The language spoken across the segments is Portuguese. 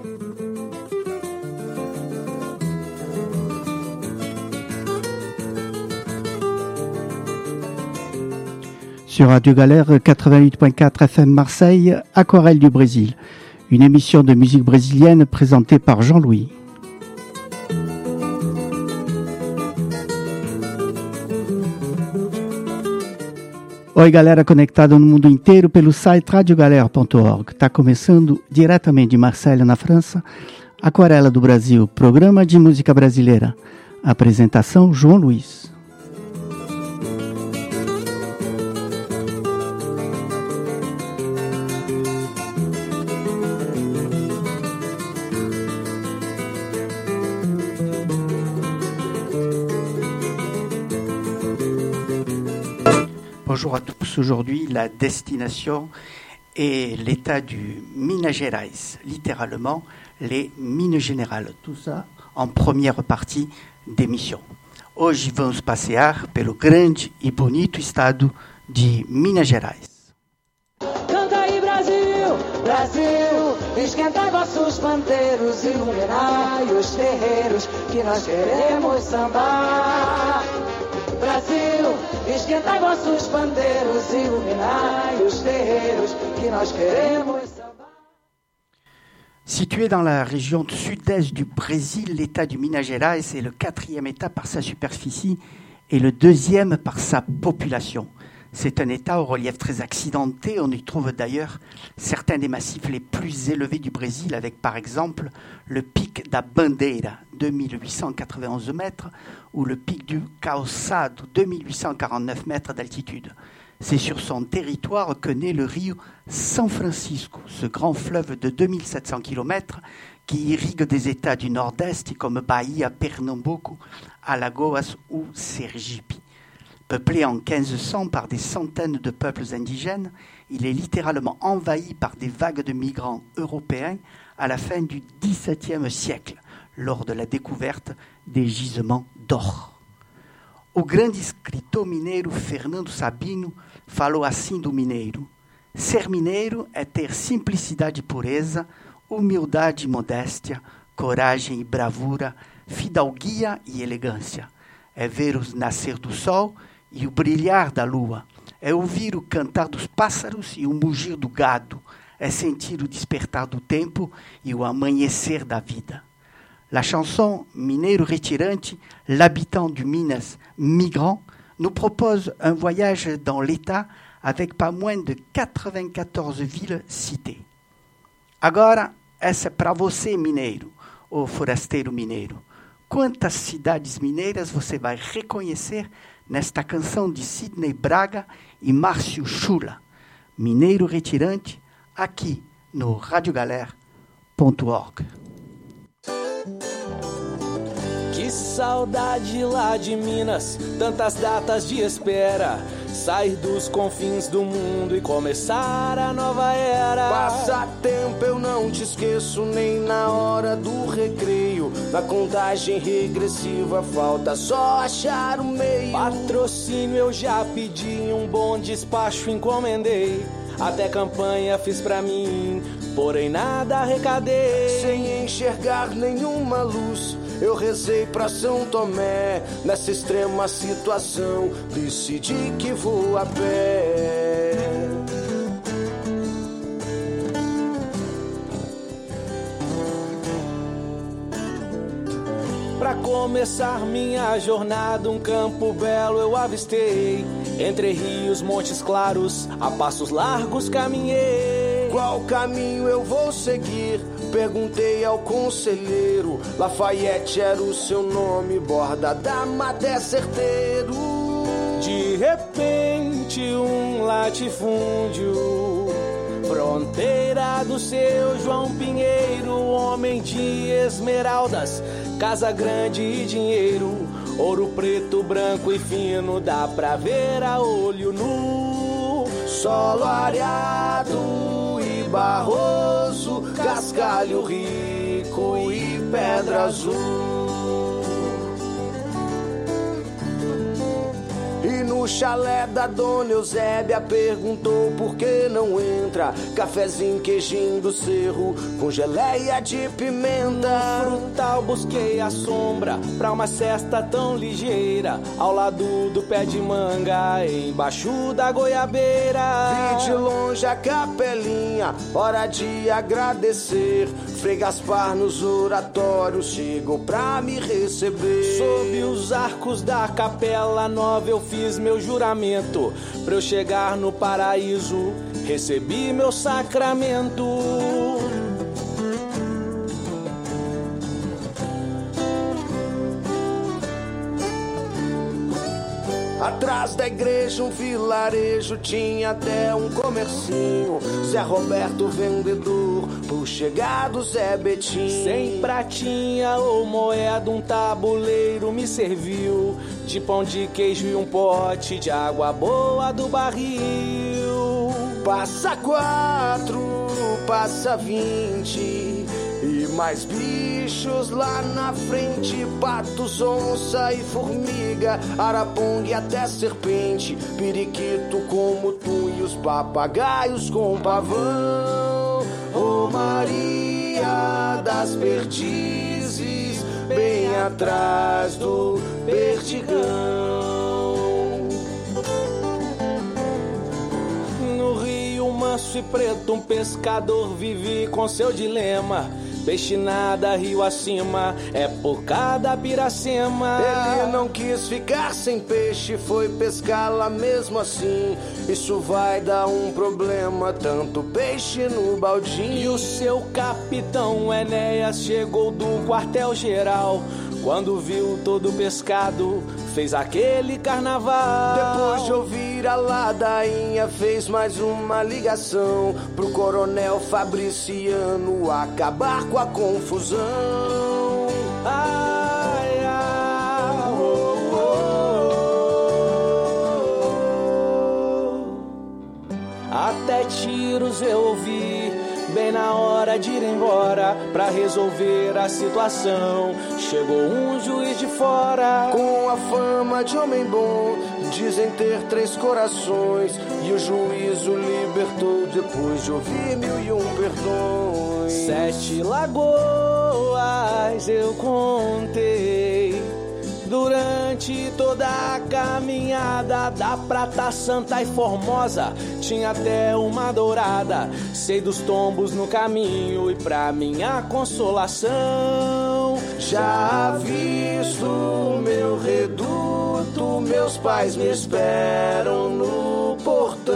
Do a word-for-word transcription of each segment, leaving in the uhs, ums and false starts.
Sur Radio Galère quatre-vingt-huit point quatre F M Marseille, Aquarelle du Brésil, une émission de musique brésilienne présentée par Jean-Louis. Oi, galera conectada no mundo inteiro pelo site radio galera ponto org. Está começando diretamente de Marselha, na França, Aquarela do Brasil, programa de música brasileira. Apresentação João Luiz. Bonjour à tous. Aujourd'hui, la destination est l'état du Minas Gerais, littéralement les Minas Gerais. Tout ça en première partie d'émission. Hoje vamos passear pelo grande e bonito estado de Minas Gerais. Canta aí, Brasil, Brasil, esquentai vossos panteiros, iluminai os terreiros, que nós queremos sambar. Brasil, esquentai vossos pandeiros, iluminai os terreiros, que nós queremos sambar. Situé dans la région sud-est du Brésil, l'État du Minas Gerais est le quatrième État par sa superficie et le deuxième par sa population. C'est un État au relief très accidenté. On y trouve d'ailleurs certains des massifs les plus élevés du Brésil, avec par exemple le pic da Bandeira, deux mille huit cent quatre-vingt-onze mètres, ou le pic du Calçado, deux mille huit cent quarante-neuf mètres d'altitude. C'est sur son territoire que naît le Rio São Francisco, ce grand fleuve de deux mille sept cents kilomètres qui irrigue des États du Nord-Est comme Bahia, Pernambuco, Alagoas ou Sergipe. Peuplé en quinze cents par des centaines de peuples indigènes, il est littéralement envahi par des vagues de migrants européens à la fin du dix-septième siècle, lors de la découverte des gisements d'or. O grande escritor mineiro Fernando Sabino falou assim do mineiro: ser mineiro é ter simplicidade e pureza, humildade e modéstia, coragem e bravura, fidalguia e elegância. É ver o nascer do sol e o brilhar da lua, é ouvir o cantar dos pássaros e o mugir do gado, é sentir o despertar do tempo e o amanhecer da vida. La chanson Mineiro Retirante, l'habitant du Minas migrant, nous propose un voyage dans l'État avec pas moins de quatre-vingt-quatorze villes citées. Agora, essa é para você, mineiro, ou forasteiro mineiro. Quantas cidades mineiras você vai reconhecer nesta canção de Sidney Braga e Márcio Chula? Mineiro Retirante, aqui no radio galera ponto org. Que saudade lá de Minas, tantas datas de espera, sair dos confins do mundo e começar a nova era. Passatempo eu não te esqueço nem na hora do recreio, na contagem regressiva falta só achar o meio. Patrocínio eu já pedi, um bom despacho encomendei, até campanha fiz pra mim, porém nada arrecadei. Sem enxergar nenhuma luz, eu rezei pra São Tomé. Nessa extrema situação, decidi que vou a pé. Pra começar minha jornada, um campo belo eu avistei. Entre rios, montes claros, a passos largos caminhei. Qual caminho eu vou seguir? Perguntei ao conselheiro. Lafayette era o seu nome, borda da mata é certeiro. De repente um latifúndio, fronteira do seu João Pinheiro, homem de esmeraldas, casa grande e dinheiro, ouro preto, branco e fino, dá pra ver a olho nu. Solo areado e barroso, cascalho rico e pedra azul. E no no chalé da dona Eusébia, perguntou por que não entra. Cafezinho, queijinho do cerro, com geleia de pimenta. No frutal busquei a sombra pra uma cesta tão ligeira, ao lado do pé de manga, embaixo da goiabeira. Vi de longe a capelinha, hora de agradecer. Frei Gaspar nos oratórios chegou pra me receber. Sob os arcos da capela nova eu fiz meu juramento. Pra eu chegar no paraíso, recebi meu sacramento. Atrás da igreja um vilarejo, tinha até um comercinho. Zé Roberto vendedor, por chegado Zé Betinho. Sem pratinha ou moeda, um tabuleiro me serviu de pão de queijo e um pote de água boa do barril. Passa quatro, passa vinte e mais bichos lá na frente. Patos, onça e formiga, araponga e até serpente. Periquito como tu e os papagaios com pavão. Ô Maria das Perdizes, bem atrás do Perdigão. No Rio Manso e Preto um pescador vive com seu dilema. Peixe nada rio acima, é por cada Piracema. Ele não quis ficar sem peixe, foi pescar lá mesmo assim. Isso vai dar um problema, tanto peixe no baldinho. E o seu capitão Enéas chegou do quartel-geral. Quando viu todo o pescado, fez aquele carnaval. Depois de ouvir a ladainha, fez mais uma ligação pro coronel Fabriciano acabar com a confusão. Ai, ai, oh, oh, oh. Até tiros eu ouvi, bem na hora de ir embora pra resolver a situação. Chegou um juiz de fora, com a fama de homem bom, dizem ter três corações, e o juiz o libertou depois de ouvir mil e um perdões. Sete lagoas eu contei durante toda a caminhada, da Prata Santa e Formosa tinha até uma dourada. Sei dos tombos no caminho e pra minha consolação, já avisto meu reduto, meus pais me esperam no portão.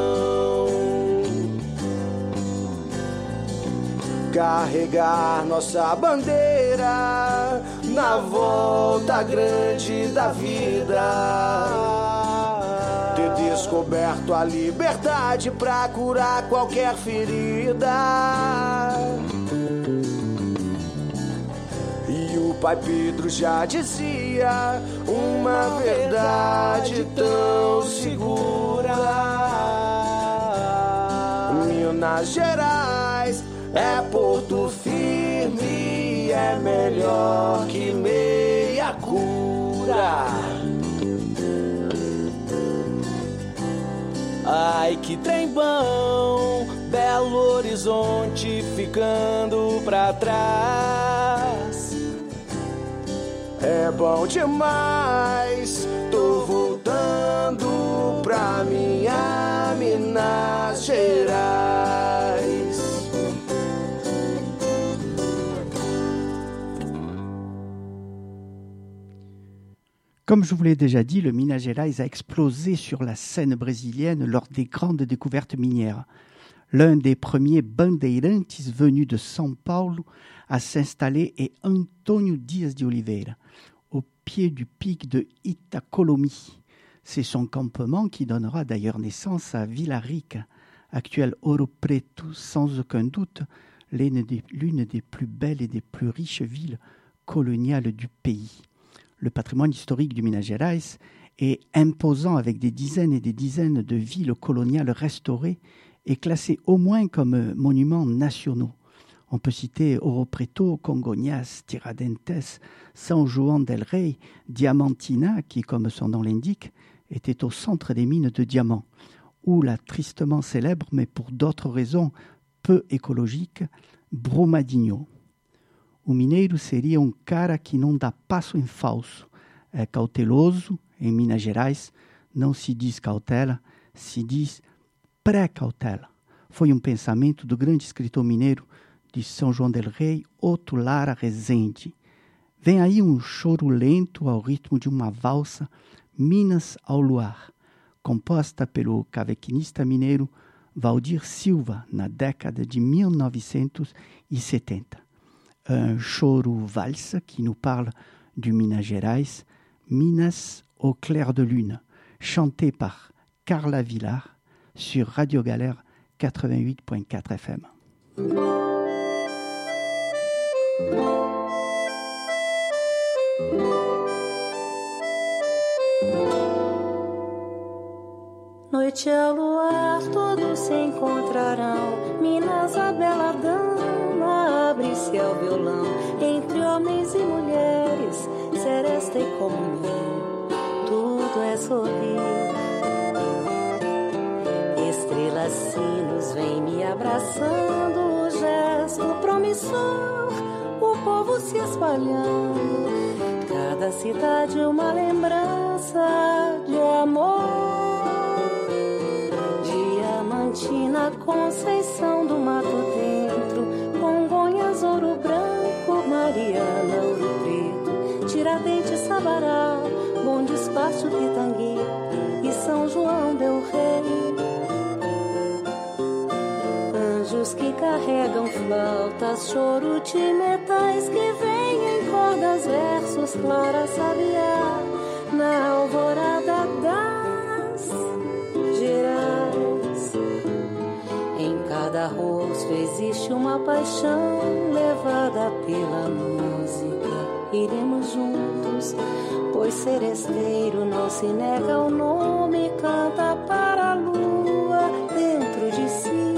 Carregar nossa bandeira na volta grande da vida, ter descoberto a liberdade pra curar qualquer ferida. E o pai Pedro já dizia uma verdade tão segura: Minas Gerais é porto firme, é melhor que meia cura. Ai, que trem bom, Belo Horizonte ficando pra trás. É bom demais, tô voltando pra minha Minas Gerais. Comme je vous l'ai déjà dit, le Minas Gerais a explosé sur la scène brésilienne lors des grandes découvertes minières. L'un des premiers bandeirantes venus de São Paulo à s'installer est Antônio Dias de Oliveira, au pied du pic de Itacolomi. C'est son campement qui donnera d'ailleurs naissance à Vila Rica, actuelle Ouro Preto, sans aucun doute l'une des, l'une des plus belles et des plus riches villes coloniales du pays. Le patrimoine historique du Minas Gerais est imposant, avec des dizaines et des dizaines de villes coloniales restaurées et classées au moins comme monuments nationaux. On peut citer Ouro Preto, Congonhas, Tiradentes, São João del Rei, Diamantina, qui, comme son nom l'indique, était au centre des mines de diamants, ou la tristement célèbre, mais pour d'autres raisons peu écologiques, Brumadinho. O mineiro seria um cara que não dá passo em falso, é cauteloso. Em Minas Gerais não se diz cautela, se diz pré-cautela. Foi um pensamento do grande escritor mineiro de São João del Rei, Otto Lara Rezende. Vem aí um choro lento ao ritmo de uma valsa, Minas ao Luar, composta pelo cavaquinista mineiro Valdir Silva na década de mil novecentos e setenta. Un choro valse qui nous parle du Minas Gerais, Minas au clair de lune, chanté par Carla Villar sur Radio Galère quatre-vingt-huit virgule quatre F M. Noite ao luar, todos se encontrarão. Minas, a bela dama, abre-se ao violão. Entre homens e mulheres, seresta e comunhão, tudo é sorrir. Estrelas, sinos, vem me abraçando. O gesto promissor, o povo se espalhando. Cada cidade uma lembrança de amor. Diamantina, Conceição do Mato Dentro, Congonhas, Ouro Branco, Mariana, Ouro Preto, Tiradentes, Sabará, Bom Despacho, Pitangui e São João del Rei. Anjos que carregam flautas, choro de metais que vem em cordas, versos, Clara Sabiá, na alvorada das Gerais. Em cada rosto existe uma paixão levada pela música. Iremos juntos, pois seresteiro não se nega ao nome, canta para a lua dentro de si.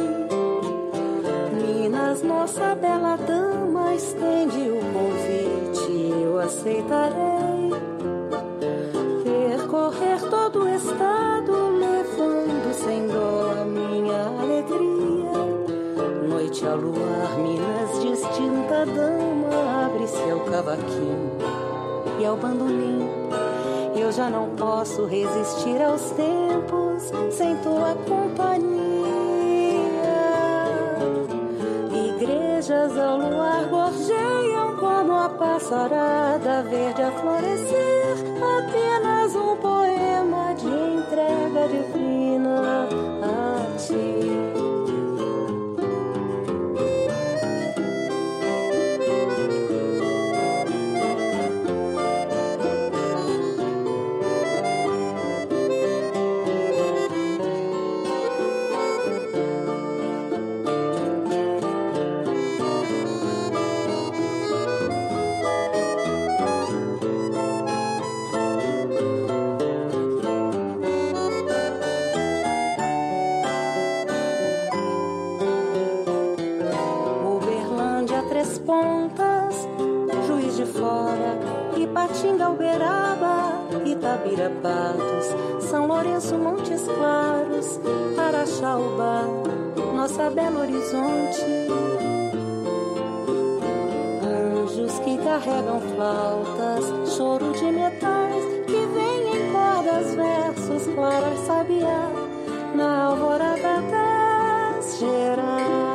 Minas, nossa bela dama, estende o convite, eu aceitarei. Percorrer todo o estado, levando sem dó a minha alegria. Noite ao luar, Minas, distinta dama, abre seu cavaquinho e ao bandolim. Eu já não posso resistir aos tempos sem tua companhia. Igrejas ao luar gorjeiam como a passarada verde a florescer. Apenas um poema de entrega divina a ti. Ipatinga, Uberaba, Itabira-Patos, São Lourenço, Montes Claros, Araxaúba, nossa Belo Horizonte. Anjos que carregam flautas, choro de metais que vem em cordas, versos, Clara Sabiá, na alvorada das Gerais.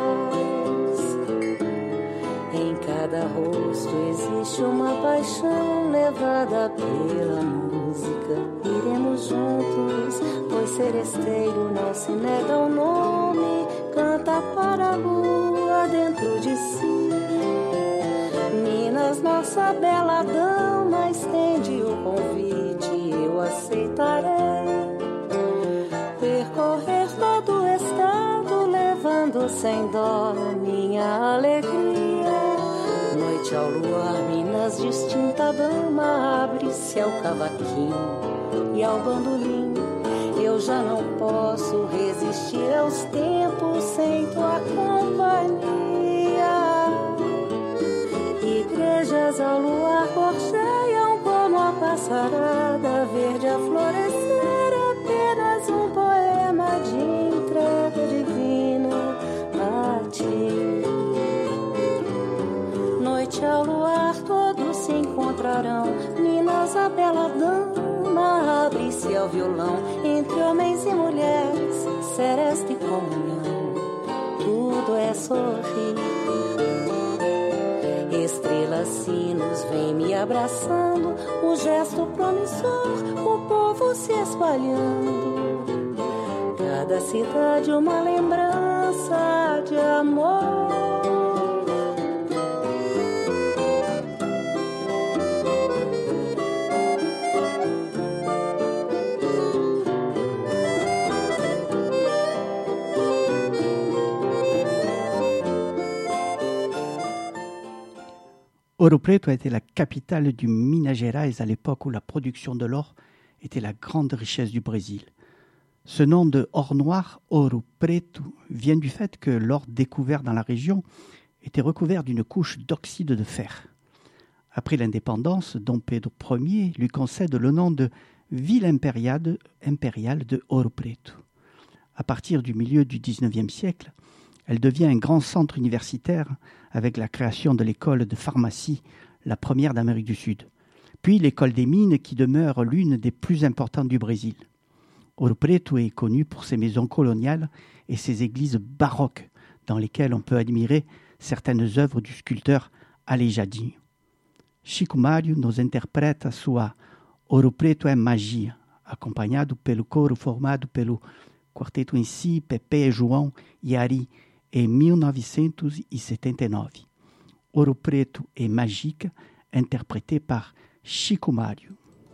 Em cada rosto existe uma paixão levada pela música. Iremos juntos, pois seresteiro não se nega ao nome, canta para a lua dentro de si. Minas, nossa bela dama, estende o convite, eu aceitarei. Percorrer todo o estado, levando sem dó a minha alegria. Noite ao luar, Minas, distinta dama, abre-se ao cavaquinho e ao bandolim. Eu já não posso resistir aos tempos sem tua companhia. Igrejas ao luar gorjeiam como a passarada verde a florescer. Noite ao luar todos se encontrarão. Minas, a bela dama, abre-se ao violão. Entre homens e mulheres, seresta e comunhão, tudo é sorrir. Estrelas, sinos, vem me abraçando. O gesto promissor, o povo se espalhando. Cada cidade uma lembrança de amor. Ouro Preto était la capitale du Minas Gerais à l'époque où la production de l'or était la grande richesse du Brésil. Ce nom de or noir, Ouro Preto, vient du fait que l'or découvert dans la région était recouvert d'une couche d'oxyde de fer. Après l'indépendance, Dom Pedro Ier lui concède le nom de ville impériale, impériale de Ouro Preto. À partir du milieu du dix-neuvième siècle, elle devient un grand centre universitaire avec la création de l'école de pharmacie, la première d'Amérique du Sud. Puis l'école des mines qui demeure l'une des plus importantes du Brésil. Ouro Preto est connu pour ses maisons coloniales et ses églises baroques dans lesquelles on peut admirer certaines œuvres du sculpteur Aleijadinho. Chico Mário nos interpreta sua Ouro Preto é Magia, acompanhado pelo coro formado pelo quarteto em si, Pepe, João e Ari, em mil novecentos e setenta e nove. Ouro Preto é Mágica, interprété par Chico Mário.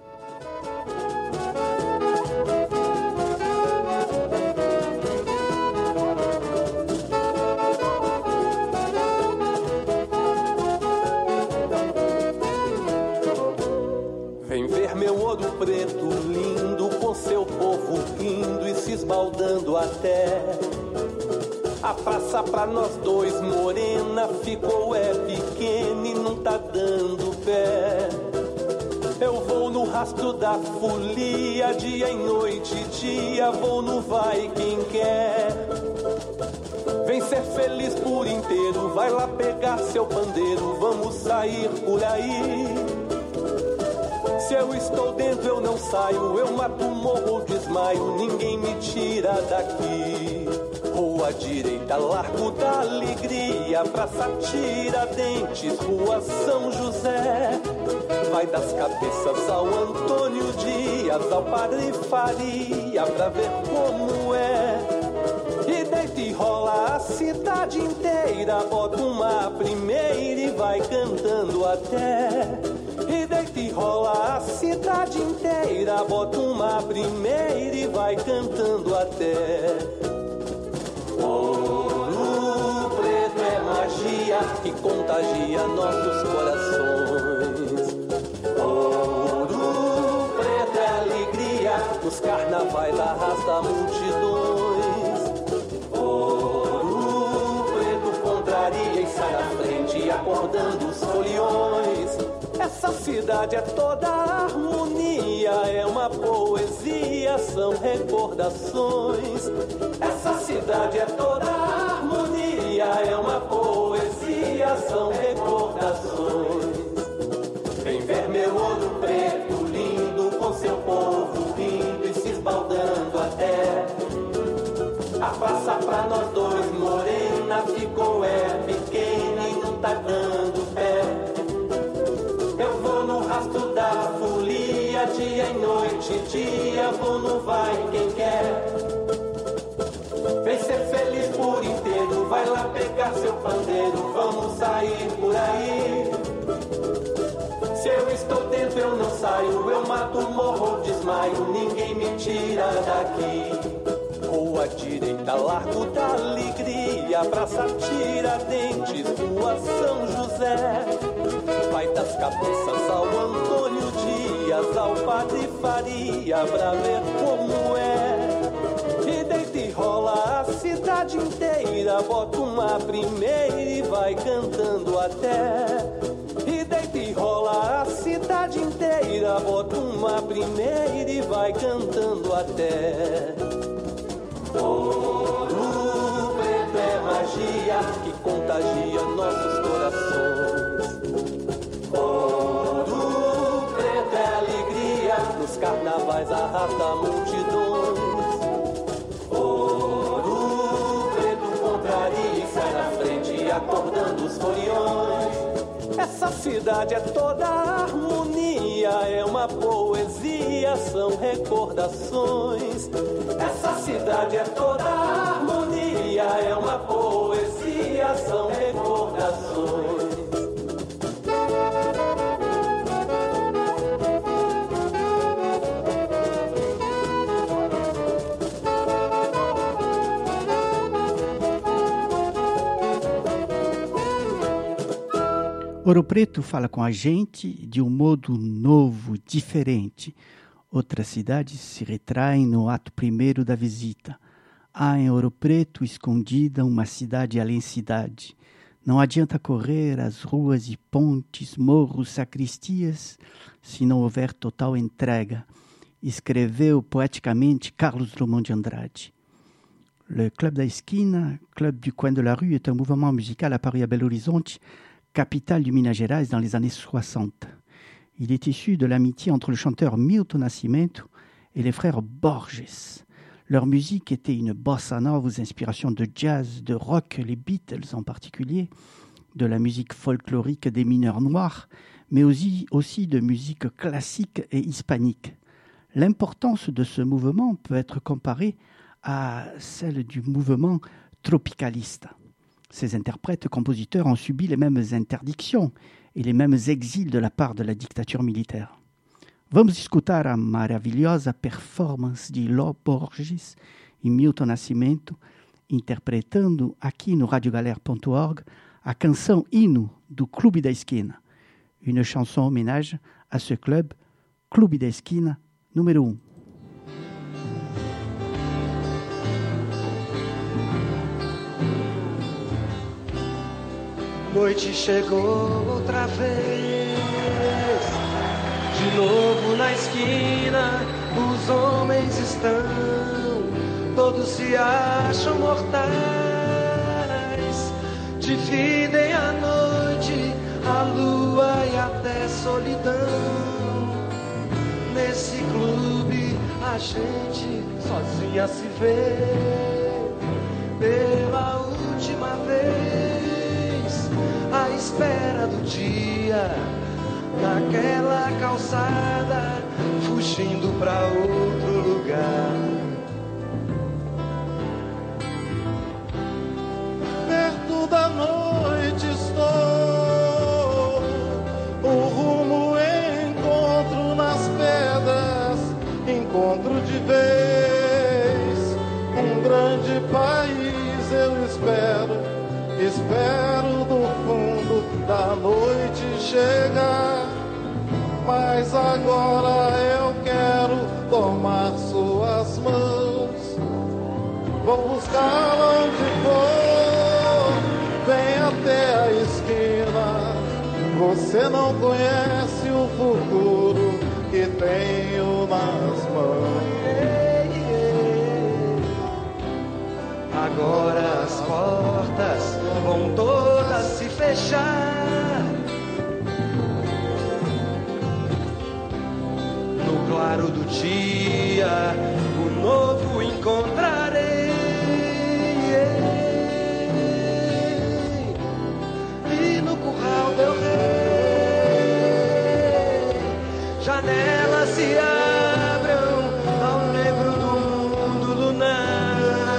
Vem ver meu ouro preto lindo, com seu povo rindo e se esbaldando até. A praça pra nós dois, morena, ficou é pequena e não tá dando pé. Eu vou no rastro da folia, dia e noite, dia, vou no vai quem quer. Vem ser feliz por inteiro, vai lá pegar seu pandeiro, vamos sair por aí. Se eu estou dentro eu não saio, eu mato, morro ou desmaio, ninguém me tira daqui. Rua direita, Largo da Alegria, Praça Tiradentes, Rua São José. Vai das cabeças ao Antônio Dias, ao Padre Faria, pra ver como é. E deita e rola a cidade inteira, bota uma primeira e vai cantando até. E deita e rola a cidade inteira, bota uma primeira e vai cantando até. Ouro Preto é magia que contagia nossos corações. Ouro Preto é alegria nos carnavais arrasta multidões. Ouro Preto contraria e sai à frente acordando os foliões. Essa cidade é toda harmonia, é uma poesia, são recordações. Essa cidade é toda harmonia, é uma poesia, são recordações. Vem ver meu ouro preto lindo, com seu povo rindo e se esbaldando até. A praça pra nós dois, morena, ficou é pequena e não tá dando pé. Eu vou no rastro da folia, dia e noite, dia, vou no vai quem quer. Vem ser feliz por inteiro, vai lá pegar seu pandeiro, vamos sair por aí. Se eu estou dentro eu não saio, eu mato, morro, desmaio, ninguém me tira daqui. Rua direita, Largo da Alegria, Praça Tiradentes, Rua São José. Vai das cabeças ao Antônio Dias, ao Padre Faria, pra ver como é. E deita e rola a cidade inteira, bota uma primeira e vai cantando até. E deita e rola a cidade inteira, bota uma primeira e vai cantando até. Ouro Preto é magia que contagia nossos corações. paz arrasta multidões. Ouro Preto contraria e sai na frente, acordando os foliões. Essa cidade é toda harmonia, é uma poesia, são recordações. Essa cidade é toda harmonia, é uma poesia, são recordações. Ouro Preto fala com a gente de um modo novo, diferente. Outras cidades se retraem no ato primeiro da visita. Há em Ouro Preto, escondida, uma cidade além cidade. Não adianta correr as ruas e pontes, morros, sacristias, se não houver total entrega. Escreveu poeticamente Carlos Drummond de Andrade. Le Club da Esquina, Club du Coin de la Rue, est un mouvement musical apparu à Belo Horizonte, capitale du Minas Gerais dans les années soixante. Il est issu de l'amitié entre le chanteur Milton Nascimento et les frères Borges. Leur musique était une bossa nova aux inspirations de jazz, de rock, les Beatles en particulier, de la musique folklorique des mineurs noirs, mais aussi, aussi de musique classique et hispanique. L'importance de ce mouvement peut être comparée à celle du mouvement tropicaliste. Ces interprètes compositeurs ont subi les mêmes interdictions e les mêmes exils de la part de la dictature militaire. Vamos escutar a maravilhosa performance de Ló Borges e Milton Nascimento interpretando aqui no radiogalère ponto org a canção hino do Clube da Esquina, une chanson hommage à ce club, Clube da Esquina número um. Noite chegou outra vez, de novo na esquina, os homens estão, todos se acham mortais, dividem a noite, a lua e até solidão. Nesse clube a gente sozinha se vê, pela última vez, à espera do dia, naquela calçada, fugindo pra outro lugar. Perto da noite estou, o rumo encontro nas pedras, encontro de vez, um grande país eu espero, espero do fundo da noite chegar, mas agora eu quero tomar suas mãos, vou buscá-la onde for, vem até a esquina, você não conhece o futuro que tenho nas mãos. Agora as portas vão todas se fechar, no claro do dia o novo encontrarei, e no curral del rei janelas se abram ao negro do mundo lunar.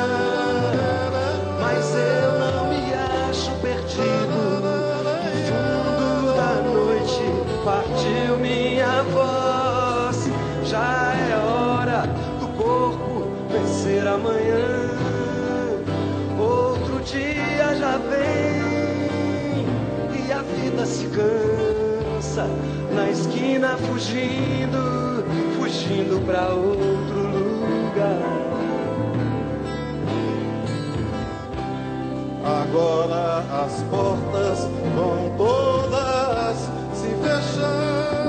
Mas eu não me acho perdido, no fundo da noite partiu minha voz. Já é hora do corpo vencer amanhã, outro dia já vem e a vida se cansa, na esquina fugindo, fugindo pra outro lugar. Agora as portas vão todas se fechar,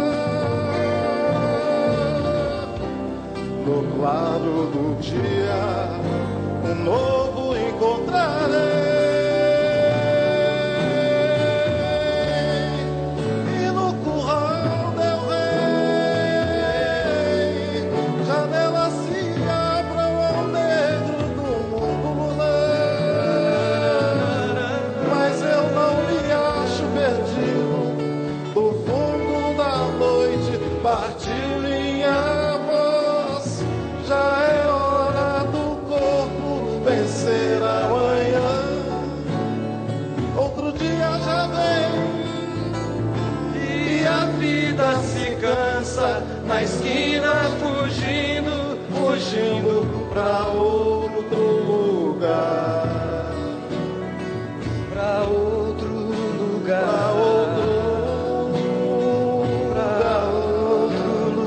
no claro do dia um novo encontrarei, e no curral del rei outro dia já vem. E a vida se cansa na esquina, fugindo, fugindo pra outro lugar. Pra outro lugar. Pra outro lugar. Outro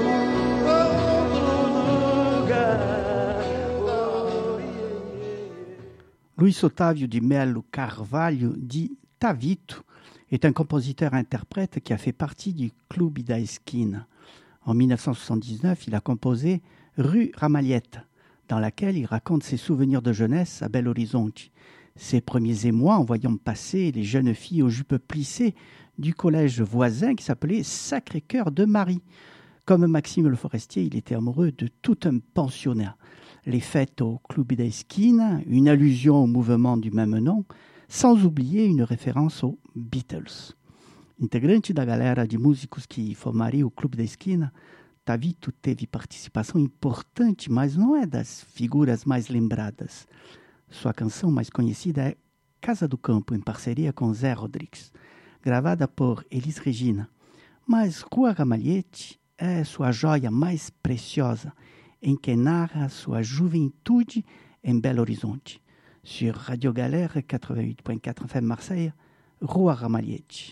lugar. Oh, yeah, yeah. Luiz Otávio de Melo Carvalho, dit Tavito, est un compositeur-interprète qui a fait partie du Clube da Esquina. En dix-neuf cent soixante-dix-neuf, il a composé Rue Ramalheta, dans laquelle il raconte ses souvenirs de jeunesse à Belo Horizonte. Ses premiers émois en voyant passer les jeunes filles aux jupes plissées du collège voisin qui s'appelait Sacré-Cœur de Marie. Comme Maxime Le Forestier, il était amoureux de tout un pensionnat. Les fêtes au Clube da Esquina, une allusion au mouvement du même nom, sans oublier une référence aux Beatles. Integrante da galera de músicos que formariam o Clube da Esquina, Tavito teve participação importante, mas não é das figuras mais lembradas. Sua canção mais conhecida é Casa do Campo, em parceria com Zé Rodrigues, gravada por Elis Regina. Mas Rua Ramalhete é sua joia mais preciosa, em que narra sua juventude em Belo Horizonte. Sur Radio Galère quatre-vingt-huit point quatre F M Marseille, Rua Ramalhete.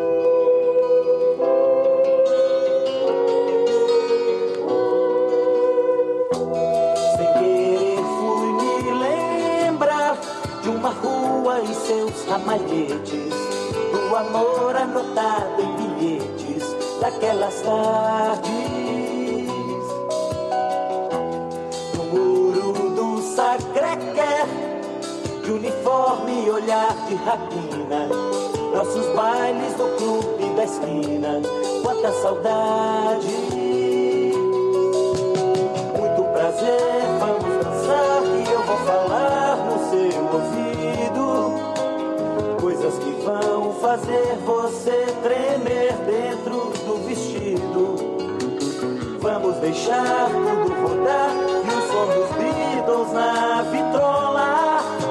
Sem querer fui me lembrar de uma rua e seus ramalhetes, do amor anotado em bilhetes daquelas tardes, no muro do Sacré-Cœur, de uniforme e olhar de rapina, nossos bailes no clube da esquina, quanta saudade. Muito prazer, vamos dançar e eu vou falar no seu ouvido coisas que vão fazer você tremer dentro do vestido. Vamos deixar tudo rodar e o som dos Beatles na vitrola.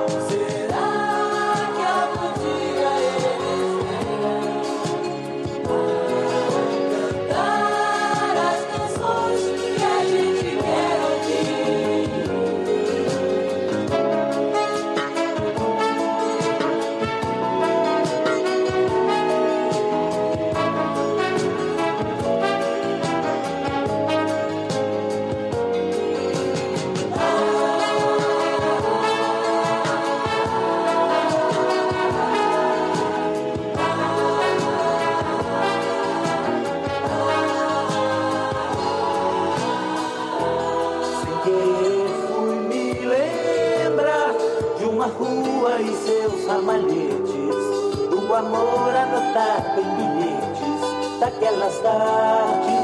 Amor anotado em bilhetes daquelas tardes,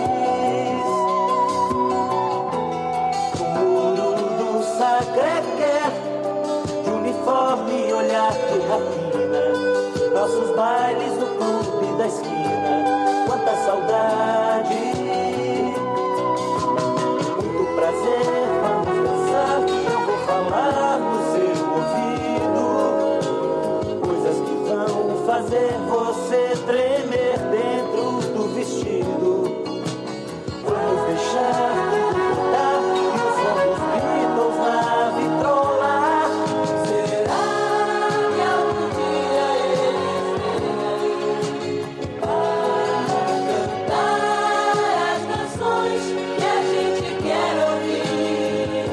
no muro do Sacré-Cœur, de uniforme e olhar de rapina, nossos bailes no clube da esquina, quanta saudade. Muito prazer, vamos dançar que eu vou falar no seu ouvido coisas que vão fazer você tremer dentro do vestido. Vamos deixar tudo rodar e o som dos Beatles na vitrola. Será que algum dia eles vêm para cantar as canções que a gente quer ouvir?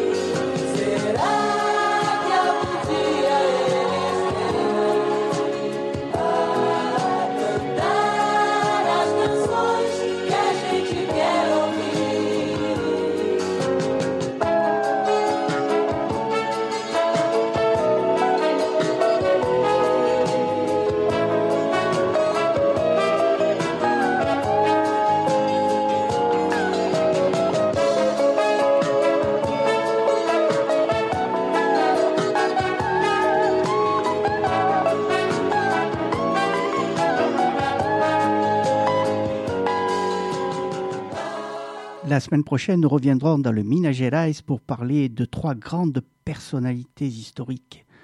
Será que algum dia eles vêm para cantar as canções que a gente quer ouvir? La semaine prochaine, nous reviendrons dans le Minas Gerais pour parler de trois grandes personnalités historiques.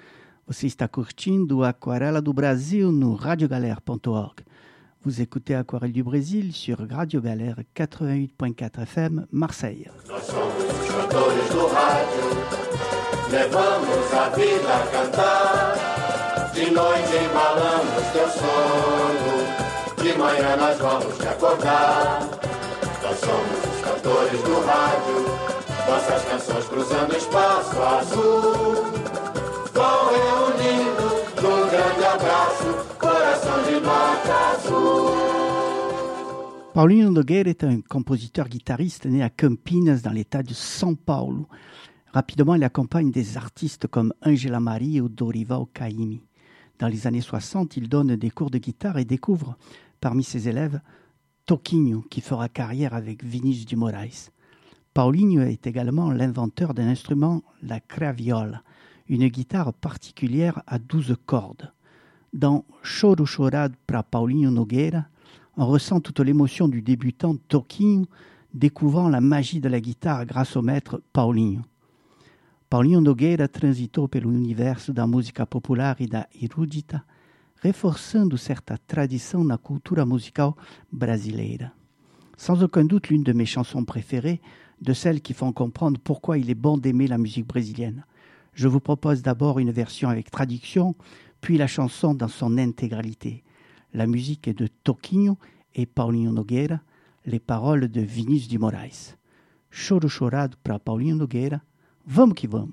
Você está curtindo Aquarela do Brasil no radio galère ponto org. Vous écoutez Aquarelle du Brésil sur Radio Galère quatre-vingt-huit point quatre F M, Marseille. Nós somos os cantores do rádio, levamos a vida a cantar. De noite embalamos teu sono, de manhã nós vamos te acordar. Nós somos os cantores do rádio, nossas canções cruzando espaço azul, vão reunindo num grande abraço, coração de nota azul. Paulinho Nogueira est un compositeur-guitariste né à Campinas dans l'état de São Paulo. Rapidement, il accompagne des artistes comme Angela Marie ou Dorival Caymmi. Dans les années soixante, il donne des cours de guitare et découvre, parmi ses élèves, Toquinho, qui fera carrière avec Vinícius de Moraes. Paulinho est également l'inventeur d'un instrument, la craviola, une guitare particulière à douze cordes. Dans Choro Chorado pra Paulinho Nogueira, on ressent toute l'émotion du débutant Toquinho, découvrant la magie de la guitare grâce au maître Paulinho. Paulinho Nogueira transitou pelo universo da música popular e da erudita, reforçando certa tradição na cultura musical brasileira. Sans aucun doute l'une de mes chansons préférées, de celles qui font comprendre pourquoi il est bon d'aimer la musique brésilienne. Je vous propose d'abord une version avec traduction, puis la chanson dans son intégralité. La musique est de Toquinho et Paulinho Nogueira, les paroles de Vinícius de Moraes. Choro Chorado para Paulinho Nogueira, vamos que vamos!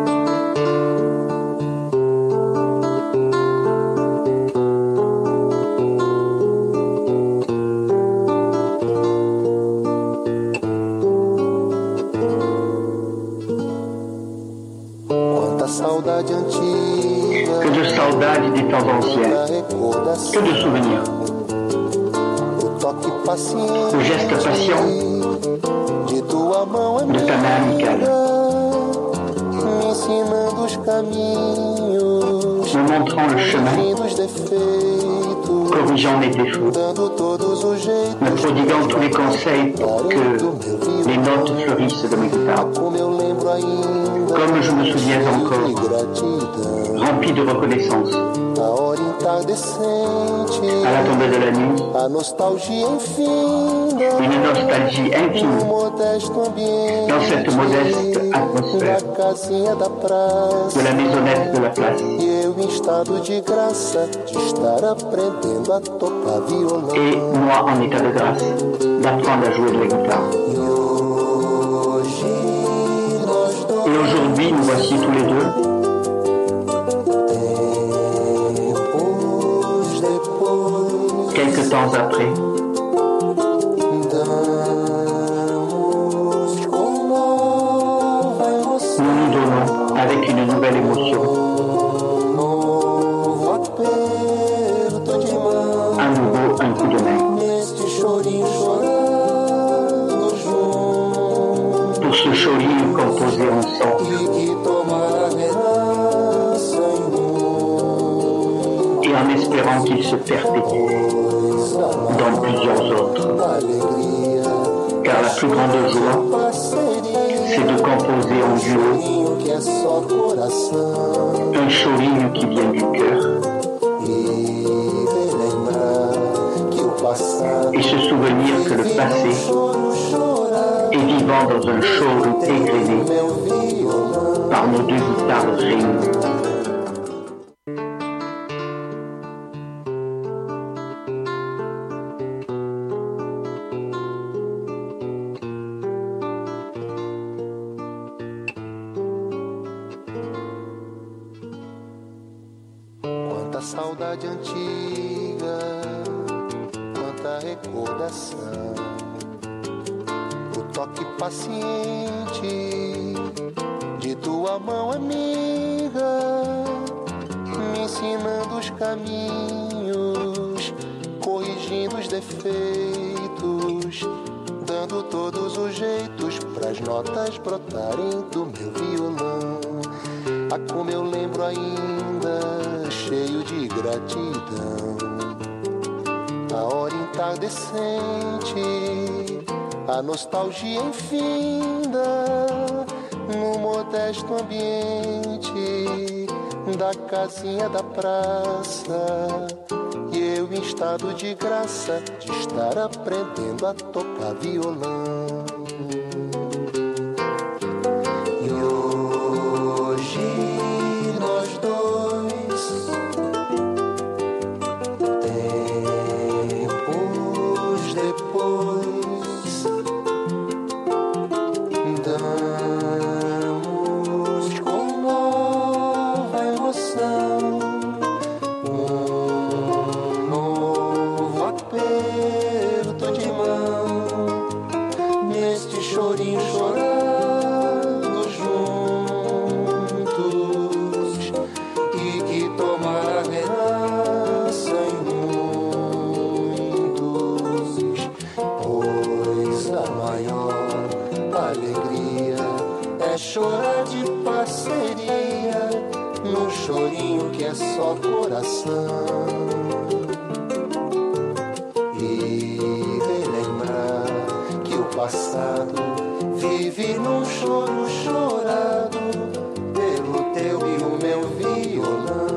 Saudade antiga, que de saudade des temps anciens, que de souvenirs, le geste patient de ta main amicale, me montrant le chemin, corrigeant mes défauts, me prodiguant tous les conseils pour que les notes fleurissent de mes guitares. Comme je me souviens encore, rempli de reconnaissance, à la tombée de la nuit, une nostalgie infinie dans cette modeste atmosphère de la maisonnette de la place. Et moi en état de grâce d'apprendre à jouer de la guitare. Et aujourd'hui, nous voici tous les deux, quelques temps après, nous nous donnons avec une nouvelle émotion à nouveau un coup de main pour ce chorinho composé ensemble et en espérant qu'il se perpétue dans plusieurs autres, car la plus grande joie c'est de composer en duo un chorinho qui vient du cœur et se souvenir que le passé est vivant dans un choro égrené par nos deux guitares réunies. Quanta saudade antiga, quanta recordação, o toque paciente de tua mão amiga, me ensinando os caminhos, corrigindo os defeitos, dando todos os jeitos pras notas brotarem do meu violão. Ah, como eu lembro ainda, cheio de gratidão, a hora entardecente, a nostalgia infinda, no modesto ambiente, da casinha da praça. E eu em estado de graça de estar aprendendo a tocar violão. E hoje nós dois, tempos depois, damos com nova emoção um novo aperto de mão neste chorinho chorando juntos e que tomara herança em muitos, pois a maior alegria é chorar de parceria num chorinho que é só coração. E relembrar que o passado vive num choro chorado pelo teu e o meu violão.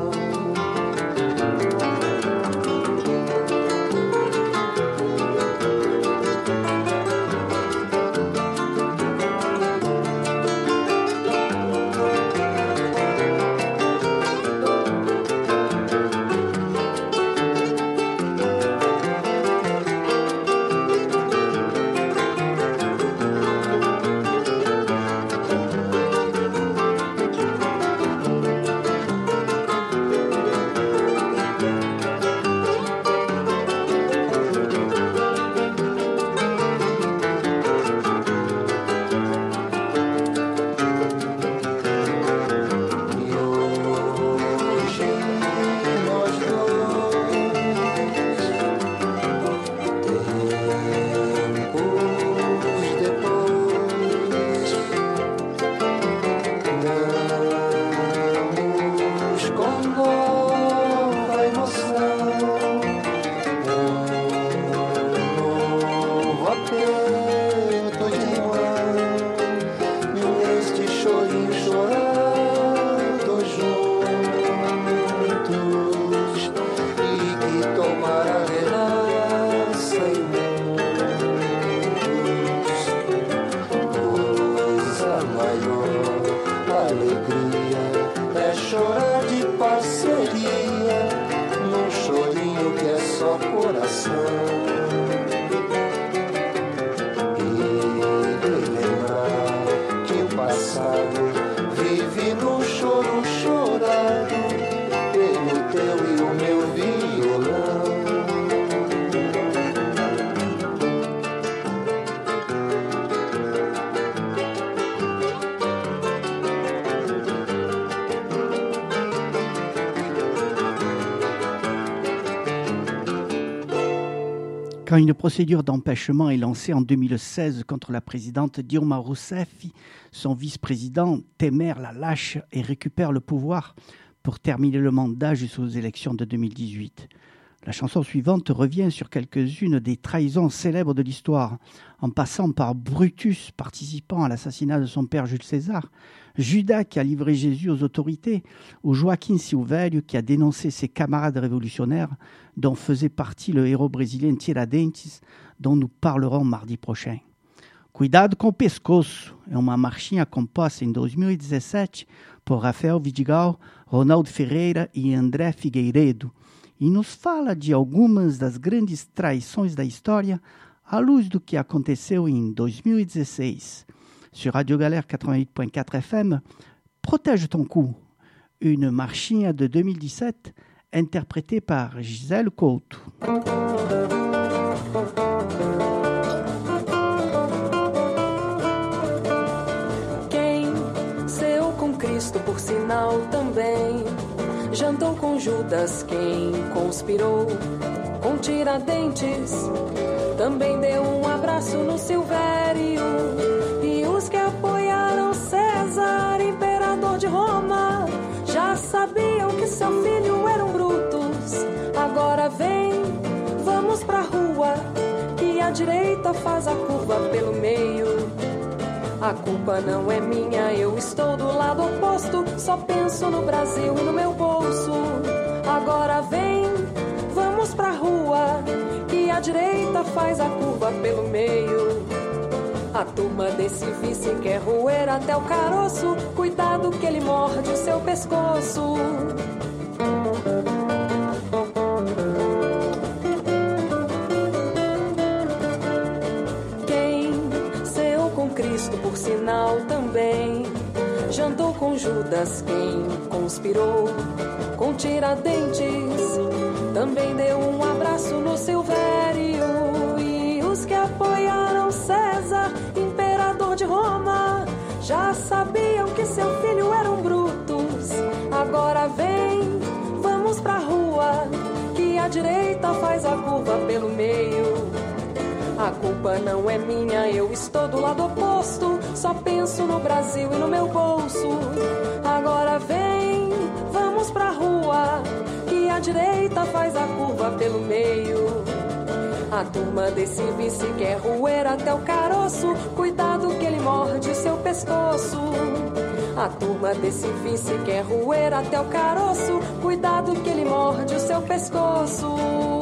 Quand une procédure d'empêchement est lancée en deux mille seize contre la présidente Dilma Rousseff, son vice-président Temer la lâche et récupère le pouvoir pour terminer le mandat jusqu'aux élections de deux mille dix-huit. La chanson suivante revient sur quelques-unes des trahisons célèbres de l'histoire, en passant par Brutus participant à l'assassinat de son père Jules César, Judas qui a livré Jésus aux autorités, ou Joaquim Silvério qui a dénoncé ses camarades révolutionnaires, dont faisait partie le héros brésilien Tiradentes, dont nous parlerons mardi prochain. Cuidado com o pescoço é uma marchinha composta em dois mil e dezessete por Rafael Vidigal, Ronaldo Ferreira e André Figueiredo, e nos fala de algumas das grandes traições da história à luz do que aconteceu em dois mil e dezesseis. Sur Radio Galère quatre-vingt-huit point quatre F M, Protège ton cou, une marchinha de deux mille dix-sept interprétée par Gisele Couto. Quem ceou com Cristo por sinal também jantou com Judas, quem conspirou com Tiradentes também deu um abraço no Silvério. E os que apoiaram César, imperador de Roma, já sabiam que seu filho era um Brutus. Agora vem, vamos pra rua, que a direita faz a curva pelo meio. A culpa não é minha, eu estou do lado oposto. Só penso no Brasil e no meu bolso. Agora vem, vamos pra rua, que a direita faz a curva pelo meio. A turma desse vice quer roer até o caroço. Cuidado que ele morde o seu pescoço. Quem ceou com Cristo, por sinal, também jantou com Judas. Quem conspirou com Tiradentes também deu um abraço no Silvério. E os que apoiaram César, imperador de Roma, já sabiam que seu filho era um Brutus. Agora vem, vamos pra rua, que a direita faz a curva pelo meio. A culpa não é minha, eu estou do lado oposto. Só penso no Brasil e no meu bolso. Agora vem, vamos pra rua, que a direita faz a curva pelo meio. A turma desse vice quer roer até o caroço. Cuidado que ele morde o seu pescoço. A turma desse vice quer roer até o caroço. Cuidado que ele morde o seu pescoço.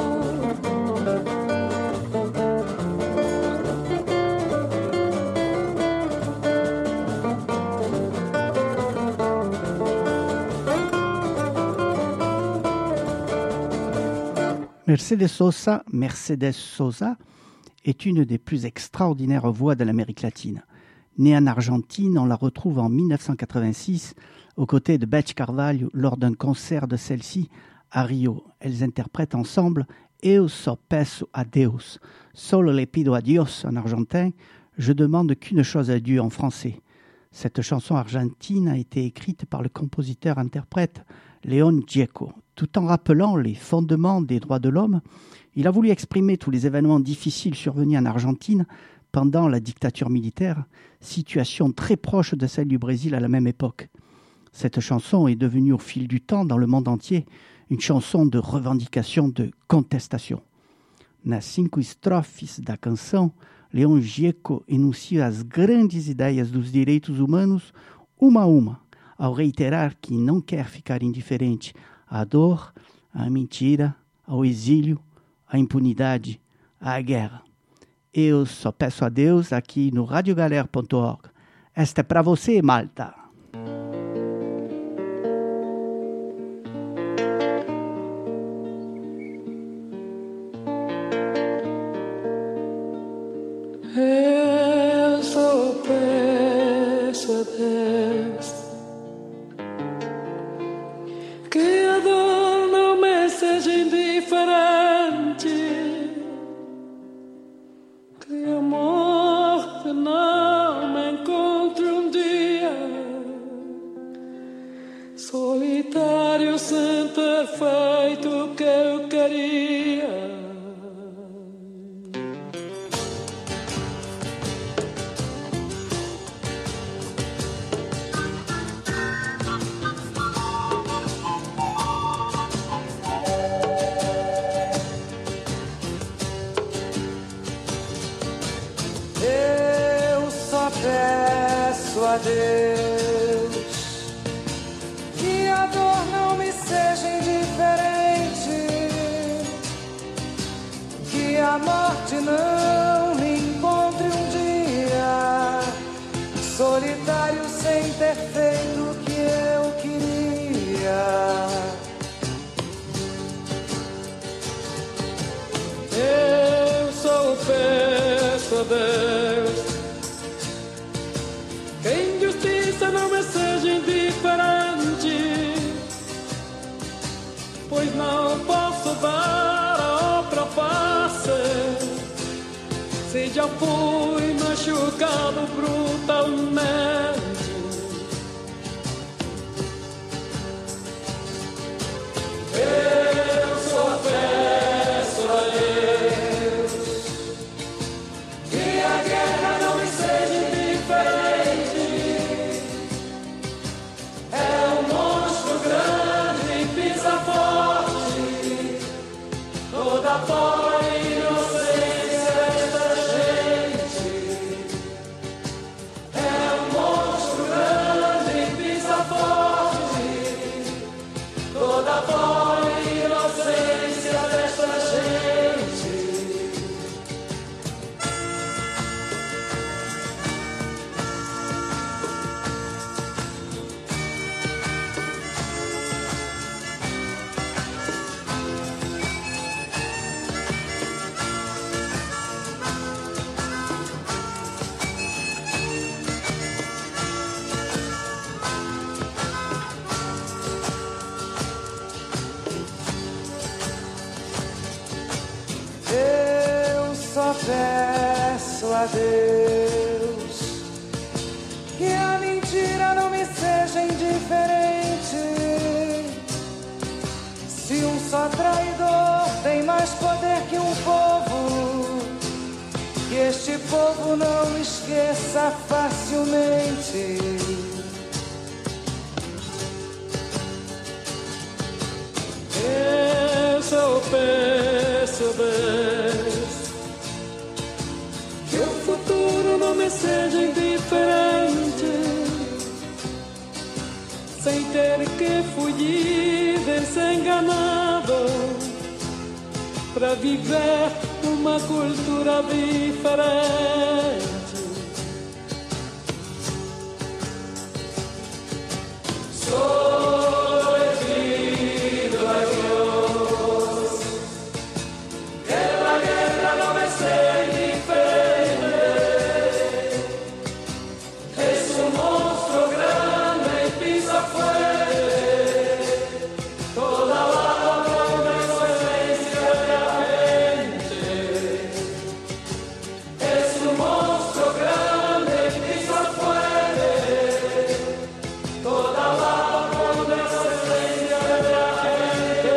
Mercedes Sosa, Mercedes Sosa est une des plus extraordinaires voix de l'Amérique latine. Née en Argentine, on la retrouve en dix-neuf cent quatre-vingt-six aux côtés de Beth Carvalho lors d'un concert de celle-ci à Rio. Elles interprètent ensemble Eu só peço a Deus, Solo le pido a Dios en argentin, Je demande qu'une chose à Dieu en français. Cette chanson argentine a été écrite par le compositeur-interprète León Gieco. Tout en rappelant les fondements des droits de l'homme, il a voulu exprimer tous les événements difficiles survenus en Argentine pendant la dictature militaire, situation très proche de celle du Brésil à la même époque. Cette chanson est devenue au fil du temps dans le monde entier une chanson de revendication, de contestation. Nas cinco estrofes da canção, León Gieco enuncia as grandes ideias dos direitos humanos uma a uma, ao reiterar que não quer ficar indiferente à dor, à mentira, ao exílio, à impunidade, à guerra. Eu só peço a Deus aqui no radiogalera ponto org. Esta é para você, Malta. Eu só peço a Deus que a dor não me seja indiferente, que a morte não me encontre um dia solitário sem ter feito o que eu queria. A Deus que a dor não me seja indiferente, que a morte não me encontre um dia solitário sem ter feito o que eu queria. Eu só peço a Deus que a injustiça não me seja indiferente, pois não posso dar a outra face, se já fui machucado brutalmente. Eu só peço a Deus que a guerra não me seja indiferente. Toda fora inocência desta gente é peço a Deus que a mentira não me seja indiferente. Se um só traidor tem mais poder que um povo, que este povo não esqueça facilmente. Eu só peço a Deus que o futuro não me seja indiferente, sem ter que fugir desenganado para viver uma cultura diferente. Solo he pido a Dios que la guerra no me sea indiferente. Es un monstruo grande y pisa fuerte toda la inocencia de la gente. Es un monstruo grande y pisa fuerte toda la inocencia de la gente.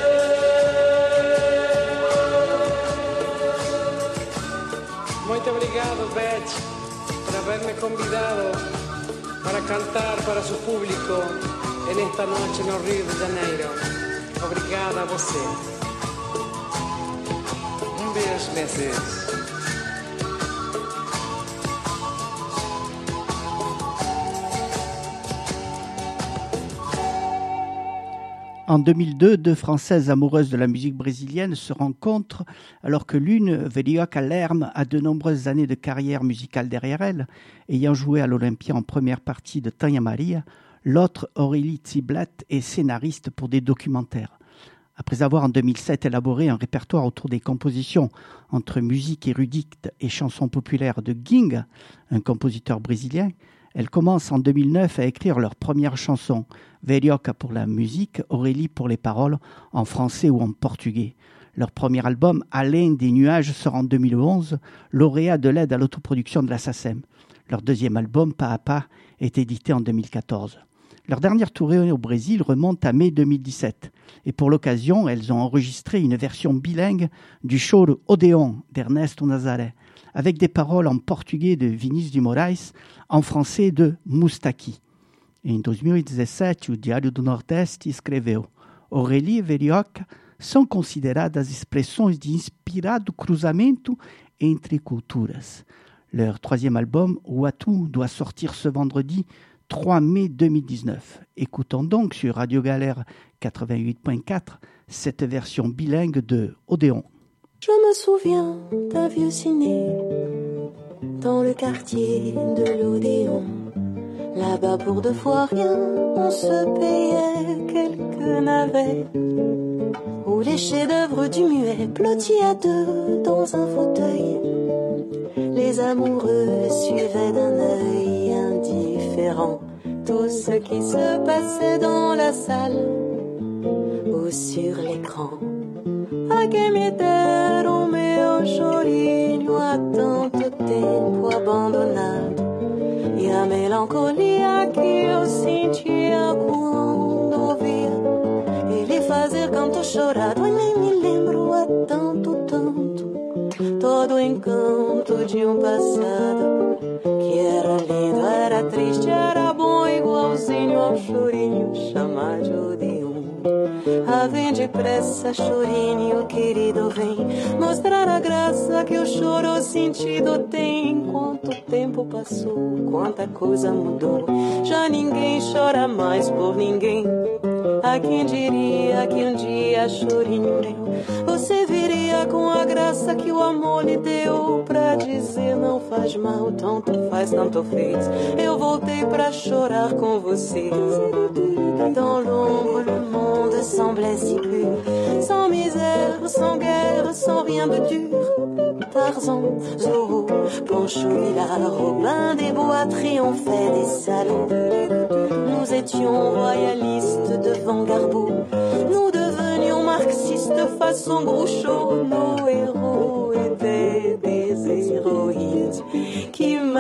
Muito obrigado, Beth, por haberme convidado para cantar para su público en esta noche no Rio de Janeiro. Obrigada a você. Um beijo, Mercedes. En deux mille deux, deux Françaises amoureuses de la musique brésilienne se rencontrent alors que l'une, Velioca Lerme, a de nombreuses années de carrière musicale derrière elle, ayant joué à l'Olympia en première partie de Tânia Maria. L'autre, Aurélie Tsiblet, est scénariste pour des documentaires. Après avoir en deux mille sept élaboré un répertoire autour des compositions entre musique érudite et chansons populaires de Ginga, un compositeur brésilien, elles commencent en deux mille neuf à écrire leur première chanson, Velioca pour la musique, Aurélie pour les paroles, en français ou en portugais. Leur premier album, Além des nuages, sort en deux mille onze, lauréat de l'aide à l'autoproduction de la SACEM. Leur deuxième album, Pas à Pas, est édité en deux mille quatorze. Leur dernière tournée au Brésil remonte à mai deux mille dix-sept. Et pour l'occasion, elles ont enregistré une version bilingue du choro Odeon d'Ernesto Nazaré, avec des paroles en portugais de Vinícius de Moraes, en français de Moustaki. Em dois mil e dezessete, o Diário do Nordeste escreveu: Aurélie e Velioca são consideradas expressões de inspirado cruzamento entre culturas. Leur troisième album, Watu, doit sortir ce vendredi trois mai deux mille dix-neuf. Écoutons donc sur Radio Galère quatre-vingt-huit point quatre cette version bilingue de Odéon. Je me souviens d'un vieux ciné dans le quartier de l'Odéon. Là-bas pour deux fois rien, on se payait quelques navets où les chefs-d'œuvre du muet blottis à deux dans un fauteuil. Les amoureux suivaient d'un œil indifférent tout ce qui se passait dans la salle ou sur l'écran. A que me deram meu chorinho há tanto tempo abandonado, e a melancolia que eu sentia quando ouvia ele fazer canto chorado. E nem me lembro há tanto, tanto, todo o encanto de um passado que era lindo, era triste, era bom, igualzinho ao chorinho chamado de Odeon. Ah, vem depressa, chorinho querido, vem mostrar a graça que o choro sentido tem. Quanto tempo passou, quanta coisa mudou, já ninguém chora mais por ninguém. A quem diria que um dia, chorinho meu, você viria com a graça que o amor lhe deu, pra dizer não faz mal, tanto faz, tanto fez. Eu voltei pra chorar com vocês. Dans l'ombre, le monde semblait si pur, sans misère, sans guerre, sans rien de dur. Tarzan, Zorro, Pancho Villa, Robin des Bois triomphaient des salons. Nous étions royalistes devant Garbeau, nous devenions marxistes façon Groucho. Nos héros étaient des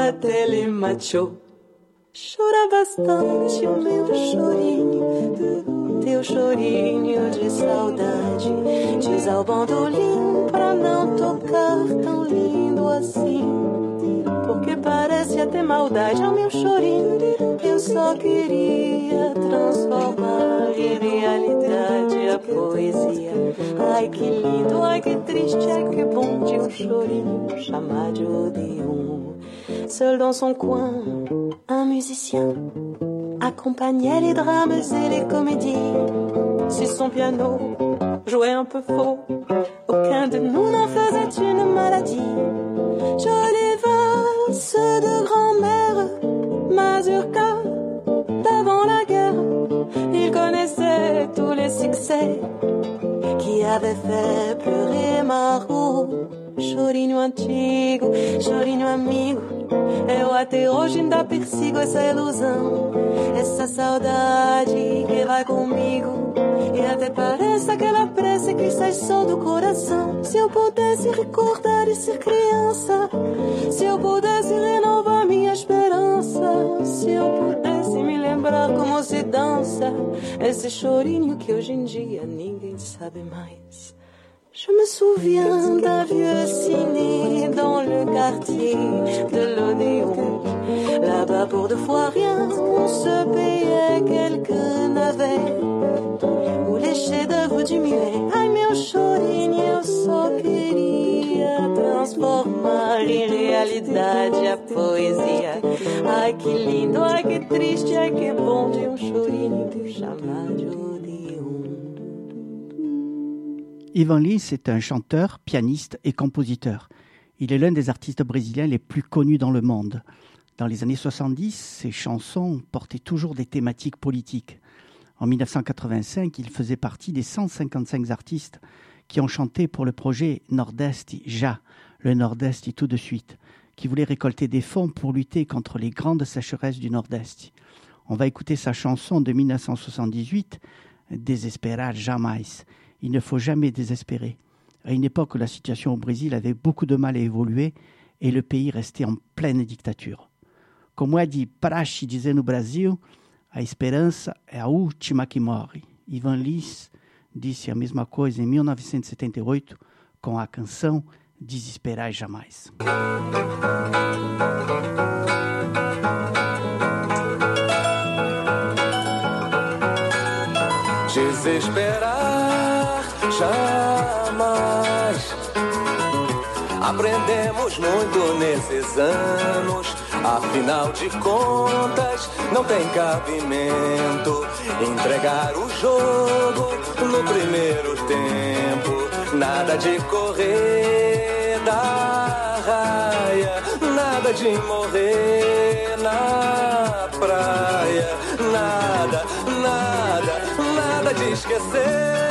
até lhe matou. Chora bastante o meu chorinho, teu chorinho de saudade. Diz ao bandolim pra não tocar tão lindo assim, porque parece até maldade ao meu chorinho. Eu só queria transformar em realidade a poesia. Ai que lindo, ai que triste, ai que bom de um chorinho chamado de um. Seul dans son coin, un musicien accompagnait les drames et les comédies. Si son piano jouait un peu faux, aucun de nous n'en faisait une maladie. Jolie valse de grand-mère mazurka d'avant la guerre. Il connaissait tous les succès qui avaient fait pleurer Margot. Chorinho antigo, chorinho amigo, eu até hoje ainda persigo essa ilusão, essa saudade que vai comigo, e até parece aquela prece que sai só do coração. Se eu pudesse recordar e ser criança, se eu pudesse renovar minha esperança, se eu pudesse me lembrar como se dança esse chorinho que hoje em dia ninguém sabe mais. Je me souviens d'un vieux ciné dans le quartier de l'Odéon. Là-bas pour deux fois rien, on se payait quelques navets, ou les chefs-d'œuvre du muet. Ai meu chorinho, eu só queria transformar em realidade a poesia. Ai que lindo, ai que triste, ai que bom de um chorinho chamado. Ivan Lins est un chanteur, pianiste et compositeur. Il est l'un des artistes brésiliens les plus connus dans le monde. Dans les années soixante-dix, ses chansons portaient toujours des thématiques politiques. En dix-neuf cent quatre-vingt-cinq, il faisait partie des cent cinquante-cinq artistes qui ont chanté pour le projet Nordeste Já, le Nordeste tout de suite, qui voulait récolter des fonds pour lutter contre les grandes sécheresses du Nordeste. On va écouter sa chanson de dix-neuf cent soixante-dix-huit, Desesperar Jamais. Il ne faut jamais désespérer. À une époque où la situation au Brésil avait beaucoup de mal à évoluer et le pays restait en pleine dictature. Como é de praxe dizer no Brasil, a esperança é a última que morre. Ivan Lins disse a mesma coisa em mil novecentos e setenta e oito com a canção Desesperar Jamais. Desesperar jamais. Aprendemos muito nesses anos. Afinal de contas, não tem cabimento entregar o jogo no primeiro tempo. Nada de correr da raia, nada de morrer na praia, nada, nada, nada de esquecer.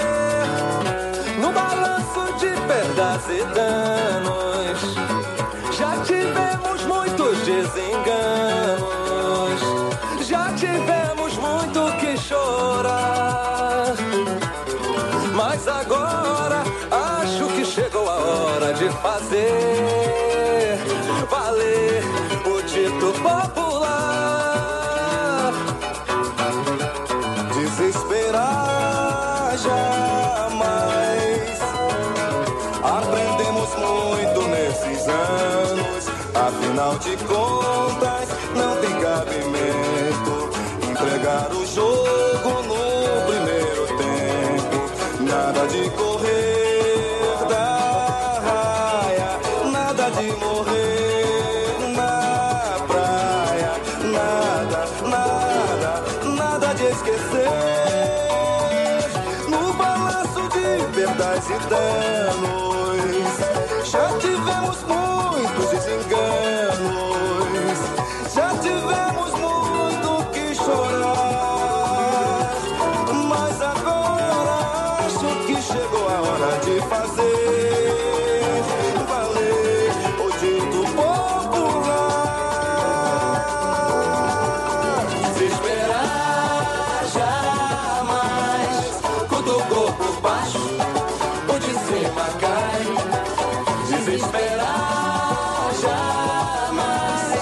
No balanço de perdas e danos, já tivemos muitos desenganos, já tivemos muito que chorar. Mas agora acho que chegou a hora de fazer valer o dito popular. Desesperar jamais. Aprendemos muito nesses anos. Afinal de contas, não tem cabimento entregar o jogo no primeiro tempo. Nada de correr da raia, nada de morrer na praia, nada, nada, nada de esquecer. No balanço de perdas e danos, já tivemos muitos desenganos, já tivemos muito que chorar. Mas agora acho que chegou a hora de fazer valer o dito popular. Desesperar jamais. Quando o corpo baixo, o de cima cai. Desesperar jamais.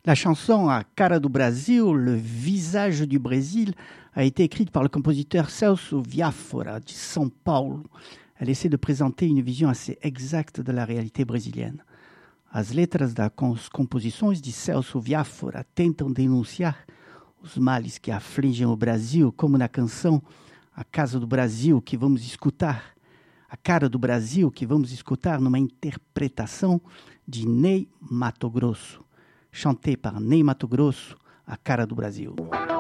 La chanson A Cara do Brasil, le visage du Brésil, a été écrite par le compositeur Celso Viafora de São Paulo. Elle essaie de présenter une vision assez exacte de la réalité brésilienne. As letras das composições de Celso Viafora tentam denunciar os males que afligem o Brasil, como na canção A Casa do Brasil, que vamos escutar, A Cara do Brasil, que vamos escutar numa interpretação de Ney Matogrosso. Chanté par Ney Matogrosso, A Cara do Brasil.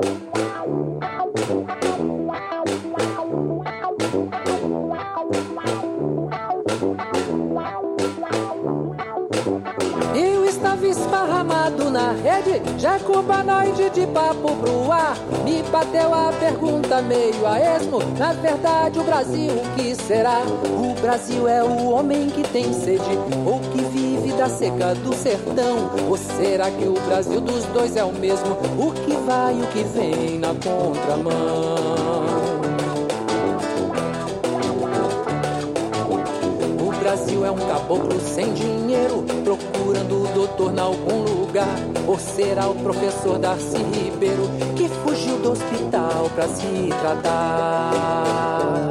Eu estava esparramado na rede, já cubanoide de papo pro ar. Me bateu a pergunta meio a esmo, na verdade o Brasil o que será? O Brasil é o homem que tem sede, ou que vive da seca do sertão? Ou será que o Brasil dos dois é o mesmo, o que vai e o que vem na contramão? O Brasil é um caboclo sem dinheiro, procurando o doutor em algum lugar. Ou será o professor Darcy Ribeiro, que fugiu do hospital pra se tratar?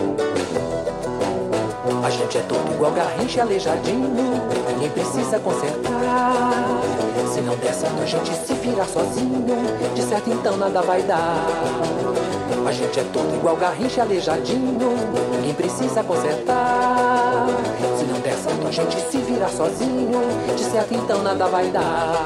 A gente é todo igual Garrincha, aleijadinho, ninguém precisa consertar. Se não der certo a gente se vira sozinho, de certo então nada vai dar. A gente é todo igual Garrincha, aleijadinho, ninguém precisa consertar. Se não der certo a gente se vira sozinho, de certo então nada vai dar.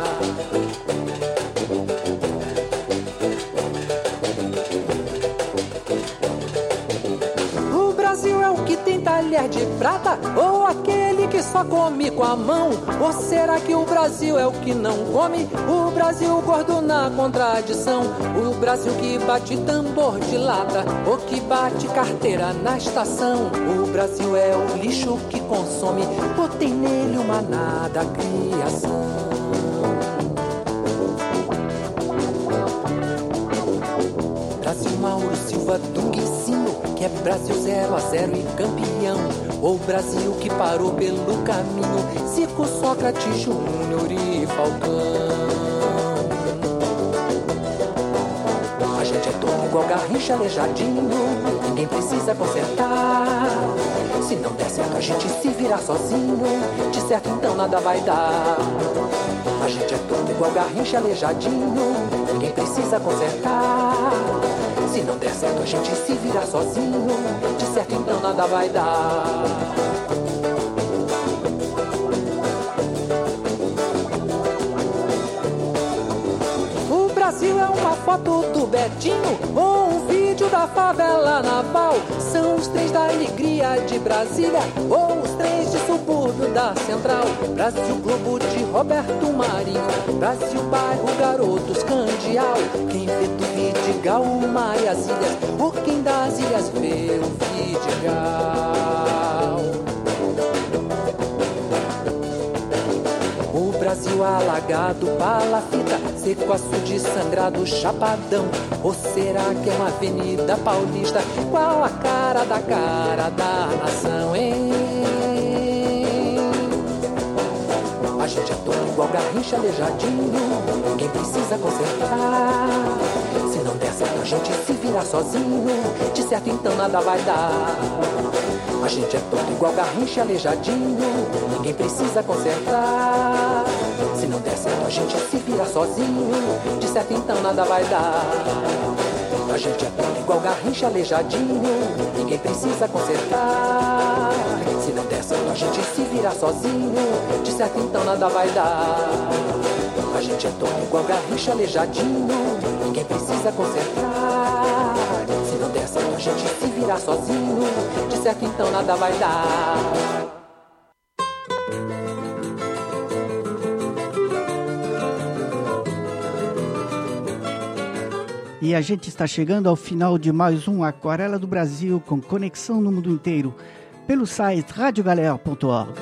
O Brasil é o que tem talher de prata, ou aquele que só come com a mão? Ou será que o Brasil é o que não come? O Brasil gordo na contradição. O Brasil que bate tambor de lata, ou que bate carteira na estação. O Brasil é o lixo que consome, ou tem nele uma nada criação. Brasil Mauro Silva Dunguizinho, que é Brasil zero a zero e campeão. Ou Brasil que parou pelo caminho, Zico, Sócrates, Júnior e Falcão. A gente é todo igual Garrincha, aleijadinho, ninguém precisa consertar. Se não der certo a gente se virar sozinho, de certo então nada vai dar. A gente é todo igual Garrincha, aleijadinho, ninguém precisa consertar. Se não der certo a gente se virar sozinho, de certo então nada vai dar. O Brasil é uma foto do Betinho, ou um vídeo da favela naval. São os trens da alegria de Brasília, ou os trens de subúrbio da Central. Brasil Globo de Roberto Marinho, Brasil Bairro Garotos Candial. Quem vê do Vidigal uma e as ilhas, ou quem das ilhas vê o Vidigal. O Brasil alagado, palafita, seco, açude, sangrado, chapadão. Ou será que é uma avenida paulista, qual a cara da cara da nação, hein? A gente é todo igual Garrincha, aleijadinho, ninguém precisa consertar. Se não der certo a gente se virar sozinho, de certo então nada vai dar. A gente é todo igual Garrincha, aleijadinho, ninguém precisa consertar. Se não der certo a gente se virar sozinho, de certo então nada vai dar. A gente é todo igual Garrincha, aleijadinho, ninguém precisa consertar. Se não der certo a gente se virar sozinho, de certo então nada vai dar. A gente é todo igual Garrincha, aleijadinho, ninguém precisa consertar. Se não der certo a gente se virar sozinho, de certo então nada vai dar. E a gente está chegando ao final de mais um Aquarela do Brasil, com conexão no mundo inteiro, pelo site radio galère ponto org.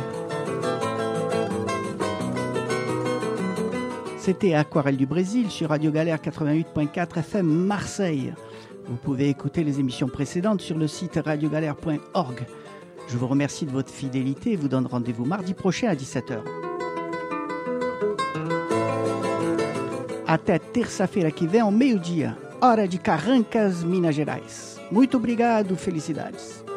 C'était Aquarelle du Brésil sur Radio Galère quatre-vingt-huit point quatre F M Marseille. Vous pouvez écouter les émissions précédentes sur le site radio galère point org. Je vous remercie de votre fidélité et vous donne rendez-vous mardi prochain à dix-sept heures. Até terça-feira que vem, ao meio-dia, hora de Carrancas, Minas Gerais. Muito obrigado, felicidades.